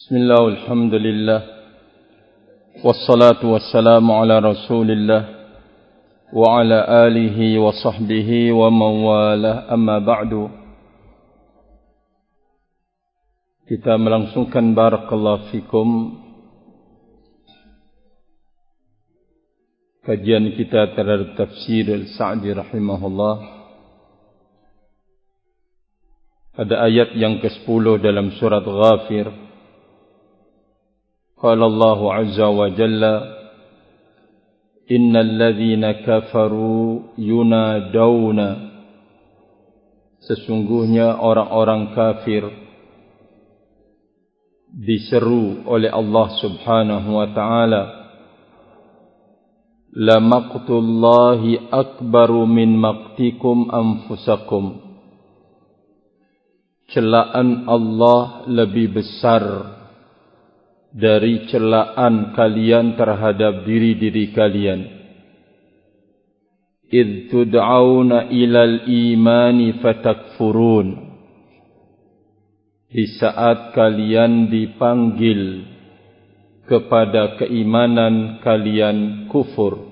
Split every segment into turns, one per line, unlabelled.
Bismillah, alhamdulillah, wassalatu wassalamu ala rasulillah wa ala alihi wa sahbihi wa mawalah, amma ba'du. Kita melangsungkan barakallahu fikum kajian kita terhadap tafsir Al-Sa'di rahimahullah pada ayat yang ke-10 dalam surat Ghafir. Qala Allah azza wa jalla, innal ladzina kafaru yunadawna, sesungguhnya orang-orang kafir diseru oleh Allah subhanahu wa ta'ala, la maqtullahi akbaru min maqtikum anfusakum, celaan Allah lebih besar dari celaan kalian terhadap diri-diri kalian. Idh tud'auna ilal imani fatakfurun, di saat kalian dipanggil kepada keimanan kalian kufur.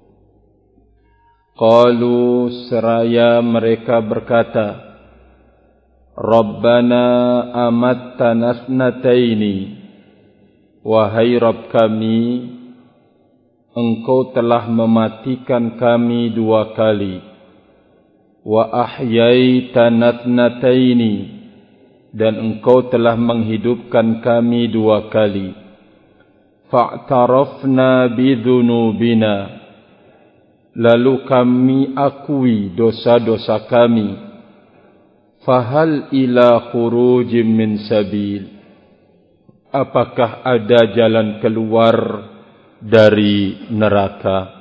Qalu, seraya mereka berkata, Rabbana amattana thnataini, wahai Rabb kami, Engkau telah mematikan kami 2 kali. Wa ahyaitana thnataini, dan Engkau telah menghidupkan kami 2 kali. Fa'tarafna bidhunubina, lalu kami akui dosa-dosa kami. Fahal ila khurujim min sabil, apakah ada jalan keluar dari neraka?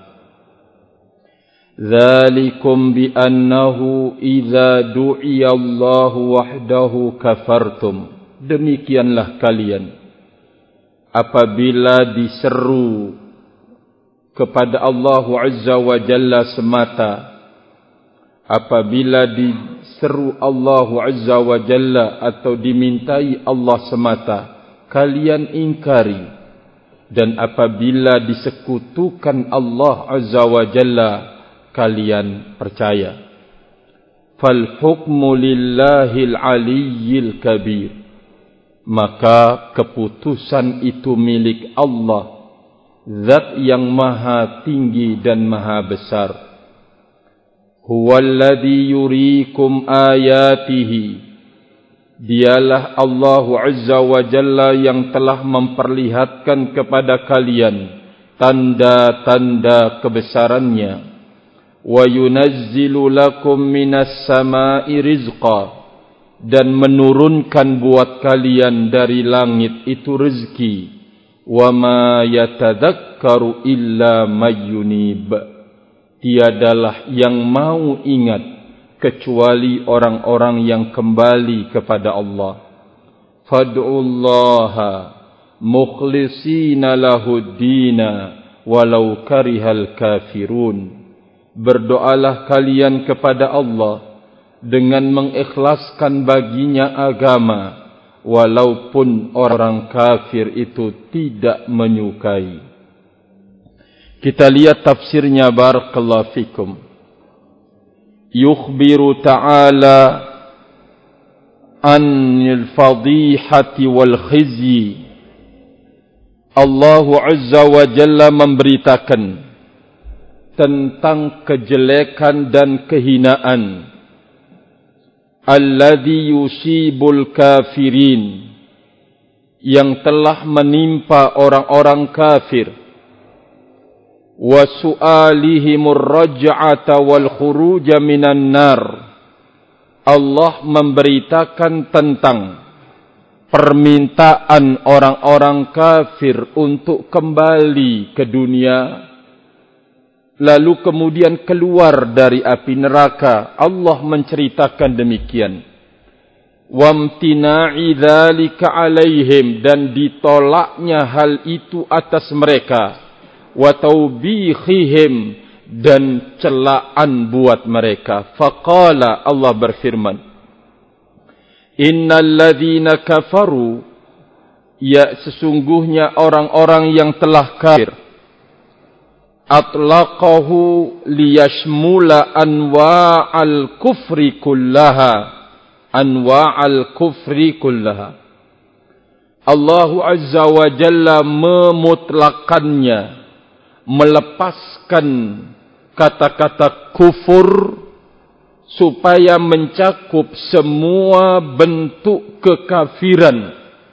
Dzalikum bi annahu idza du'iya Allahu wahdahu kafartum, demikianlah kalian apabila diseru kepada Allah azza wa jalla semata, apabila diseru Allah azza wa jalla atau dimintai Allah semata, kalian ingkari, dan apabila disekutukan Allah azza wa jalla, kalian percaya. Fal hukmu lillahil aliyyil kabir, maka keputusan itu milik Allah, zat yang maha tinggi dan maha besar. Huwallazi yuriikum ayatihi, dialah Allah azza wa jalla yang telah memperlihatkan kepada kalian tanda-tanda kebesarannya. Wa yunazzilu lakum minas samai rizqa, dan menurunkan buat kalian dari langit itu rezeki. Wa ma yatadzakkaru illa may yunib, tiadalah yang mau ingat kecuali orang-orang yang kembali kepada Allah. Fad'ullaha mukhlishina lahuddina walau karihal kafirun, berdoalah kalian kepada Allah dengan mengikhlaskan baginya agama, walaupun orang kafir itu tidak menyukai. Kita lihat tafsirnya, barakallahu fikum. Yukhbiru ta'ala anil fadihati wal khizyi, Allah azza wa jalla memberitakan tentang kejelekan dan kehinaan alladhi yusibul kafirin, yang telah menimpa orang-orang kafir. Wa su'alihimur raj'ata wal khuruja minan nar, Allah memberitakan tentang permintaan orang-orang kafir untuk kembali ke dunia, lalu kemudian keluar dari api neraka. Allah menceritakan demikian. Wamtina'i dzalika alaihim, dan ditolaknya hal itu atas mereka. Wa taubihihim, dan celaan buat mereka. Faqala, Allah berfirman, innal ladzina kafaru ya sesungguhnya orang-orang yang telah kafir, atlaqahu liyashmula anwa'al kufri kullaha, Allah Azza wa Jalla memutlakannya, melepaskan kata-kata kufur supaya mencakup semua bentuk kekafiran.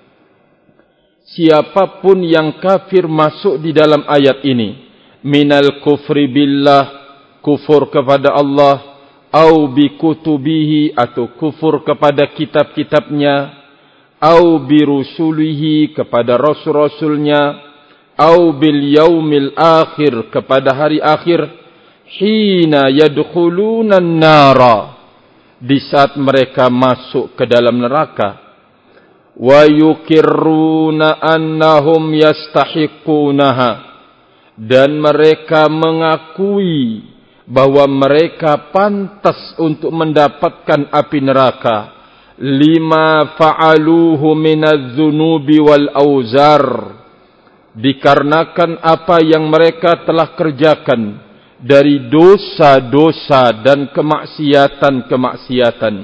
Siapapun yang kafir masuk di dalam ayat ini. Minal kufri billah, kufur kepada Allah, au bi kutubihi, atau kufur kepada kitab-kitabnya, au bi rusulihi, kepada rasul-rasulnya, au bil yaumil akhir, kepada hari akhir, hina yadkhuluna an-nara, di saat mereka masuk ke dalam neraka, wa yukirruna annahum yastahiqunaha, dan mereka mengakui bahwa mereka pantas untuk mendapatkan api neraka, lima fa'aluhu minadz-dzunubi wal auzar, dikarenakan apa yang mereka telah kerjakan dari dosa-dosa dan kemaksiatan-kemaksiatan.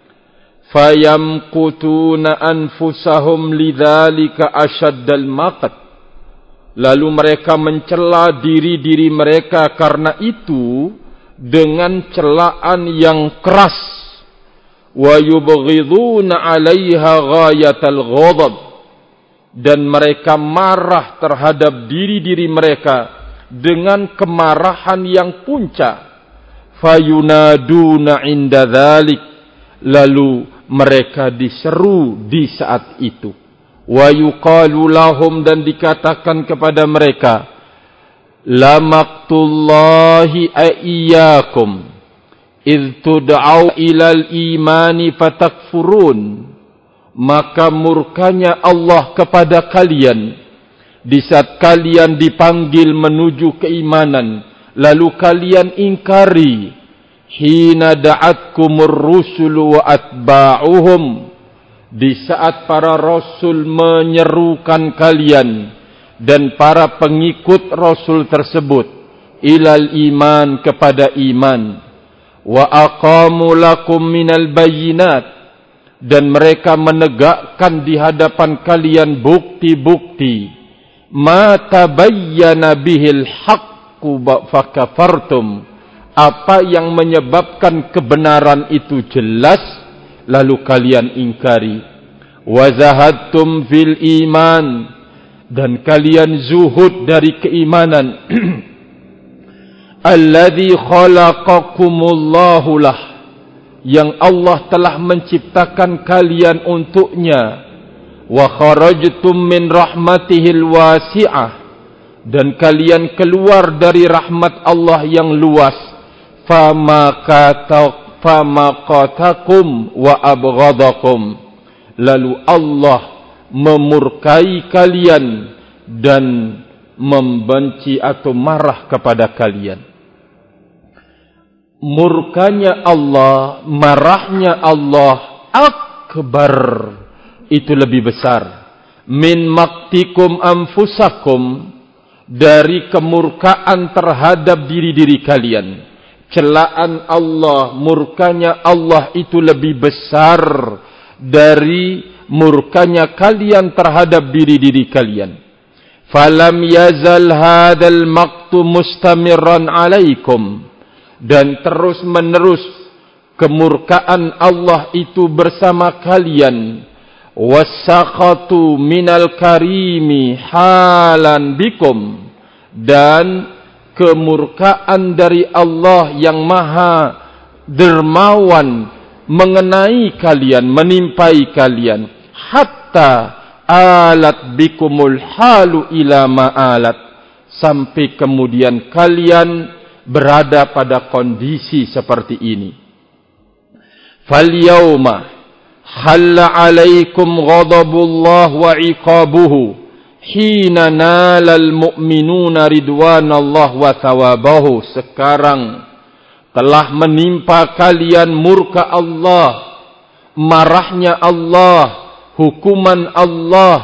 Fayamqutuna anfusahum lidzalika asyaddal maqat, lalu mereka mencela diri-diri mereka karena itu dengan celaan yang keras. Wa yubghiduna 'alaiha ghayatal ghadab, dan mereka marah terhadap diri-diri mereka dengan kemarahan yang puncak. Fayunaduna 'inda dzalik, lalu mereka diseru di saat itu. Wa yuqalu lahum, dan dikatakan kepada mereka, la maqtullahi iyyakum id tud'au ilal imani fatakfurun, maka murkanya Allah kepada kalian di saat kalian dipanggil menuju keimanan lalu kalian ingkari. Hina da'atkumur rusulu wa atba'uhum, di saat para rasul menyerukan kalian dan para pengikut rasul tersebut ilal iman, kepada iman, wa aqamu lakum minal bayyinat, dan mereka menegakkan di hadapan kalian bukti-bukti, ma tabayyana bihil haqqu fakafartum, apa yang menyebabkan kebenaran itu jelas lalu kalian ingkari. Wa zahadtum fil iman, dan kalian zuhud dari keimanan. Alladzi khalaqakumullahu lah, yang Allah telah menciptakan kalian untuknya. Wa kharajtum min rahmatihil wasi'ah, dan kalian keluar dari rahmat Allah yang luas. Famaqatakum wa abghadakum, lalu Allah memurkai kalian dan membenci atau marah kepada kalian. Murkanya Allah, marahnya Allah akbar, itu lebih besar, min maqtikum anfusakum, dari kemurkaan terhadap diri-diri kalian. Celaan Allah, murkanya Allah itu lebih besar dari murkanya kalian terhadap diri-diri kalian. Falam yazal hadzal maqtu mustamirran alaikum, dan terus menerus kemurkaan Allah itu bersama kalian. Wasakhatu minal karimi halan bikum, dan kemurkaan dari Allah yang maha dermawan mengenai kalian, menimpai kalian. Hatta alat bikumul halu ila ma'alat, sampai kemudian kalian berada pada kondisi seperti ini. Fal yauma halla alaikum ghadabullah wa iqabuhu, hina nalal mu'minuna ridwanallah wa thawabahu, sekarang telah menimpa kalian murka Allah, marahnya Allah, hukuman Allah,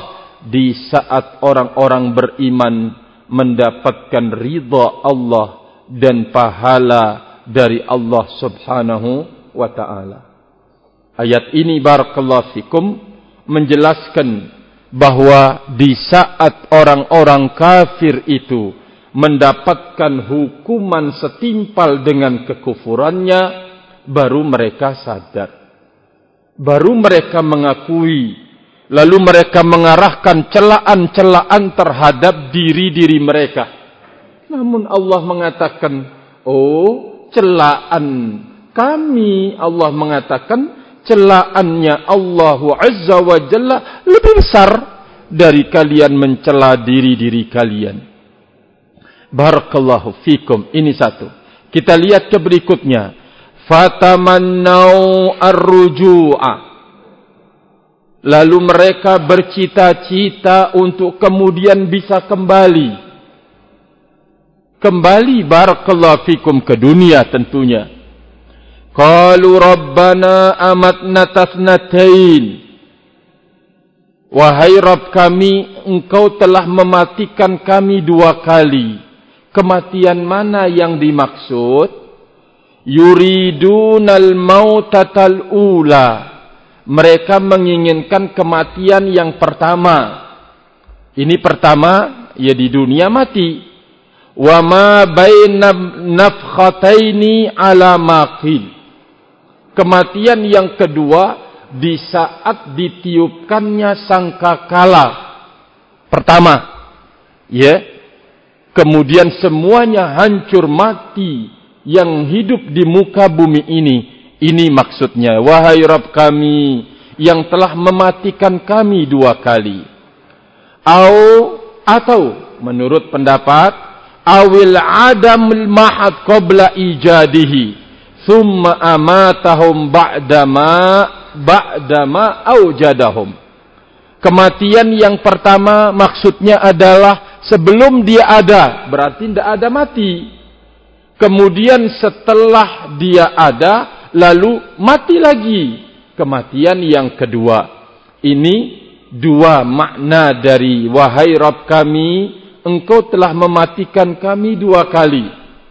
di saat orang-orang beriman mendapatkan ridha Allah dan pahala dari Allah Subhanahu wa ta'ala. Ayat ini barakallahu fikum menjelaskan bahwa di saat orang-orang kafir itu mendapatkan hukuman setimpal dengan kekufurannya, baru mereka sadar. Baru mereka mengakui, lalu mereka mengarahkan celaan-celaan terhadap diri-diri mereka. Namun Allah mengatakan, oh, celaan kami, Allah mengatakan celaannya Allah Azza wa Jalla lebih besar dari kalian mencela diri-diri kalian. Barakallahu fikum. Ini satu. Kita lihat ke berikutnya. Fatamannau ar-ruju'a. Lalu mereka bercita-cita untuk kemudian bisa kembali. Kembali barakallahu fikum ke dunia tentunya. Qalu rabbana amatna tasnatain. Wahai Rabb kami, engkau telah mematikan kami 2 kali. Kematian mana yang dimaksud? Yuridunal mautatal ula. Mereka menginginkan kematian yang pertama. Ini pertama, ya di dunia mati. Wa ma baina nafkhataini ala maqil. Kematian yang kedua di saat ditiupkannya sangkakala. Pertama, ya. Kemudian semuanya hancur mati yang hidup di muka bumi ini. Ini maksudnya, wahai Rabb kami yang telah mematikan kami 2 kali. Atau menurut pendapat, awil adamul mahad qabla ijadihi thumma amatahum ba'dama aujadahum. Kematian yang pertama maksudnya adalah sebelum dia ada, berarti tidak ada mati. Kemudian setelah dia ada, lalu mati lagi. Kematian yang kedua. Ini 2 makna dari wahai Rabb kami, engkau telah mematikan kami 2 kali.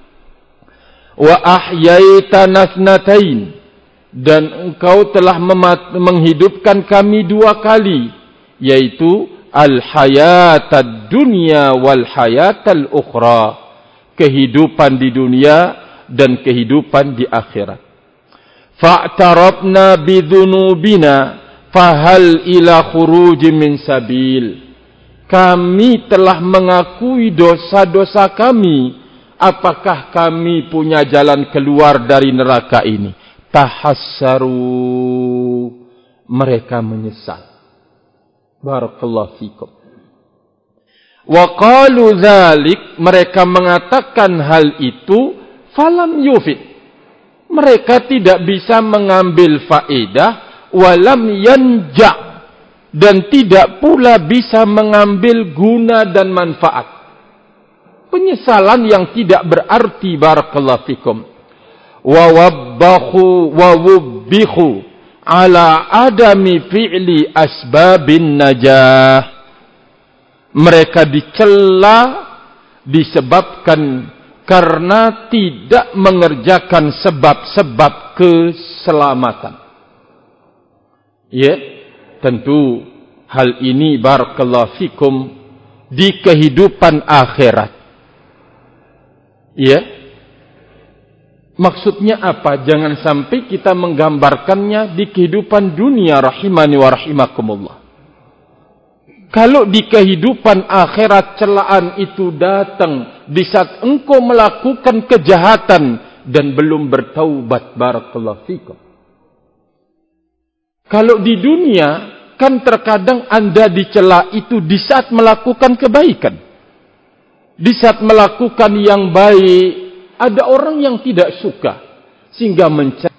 Wa ahyaitana tsnatain. Dan engkau telah menghidupkan kami 2 kali. Yaitu al-hayatad dunya wal hayatal ukhra. Kehidupan di dunia dan kehidupan di akhirat. Fa'tarabna bidhunubina fahal ila khuruj min sabil. Kami telah mengakui dosa-dosa kami. Apakah kami punya jalan keluar dari neraka ini? Tahassaru. Mereka menyesal. Barakallahu fikum. Wa qalu dzalik, mereka mengatakan hal itu, falam yufid. Mereka tidak bisa mengambil faedah, walam yanja, dan tidak pula bisa mengambil guna dan manfaat. Penyesalan yang tidak berarti barakallahu fikum. Wa wabbahu wa wubbihu ala adami fi'li asbabin najah. Mereka dicela disebabkan karena tidak mengerjakan sebab-sebab keselamatan. Ya, tentu hal ini barakallahu fikum di kehidupan akhirat. Ya. Maksudnya apa? Jangan sampai kita menggambarkannya di kehidupan dunia rahimani wa rahimakumullah. Kalau di kehidupan akhirat celaan itu datang di saat engkau melakukan kejahatan dan belum bertaubat, barakallahu fikum. Kalau di dunia kan terkadang Anda dicela itu di saat melakukan kebaikan. Di saat melakukan yang baik, ada orang yang tidak suka sehingga mencela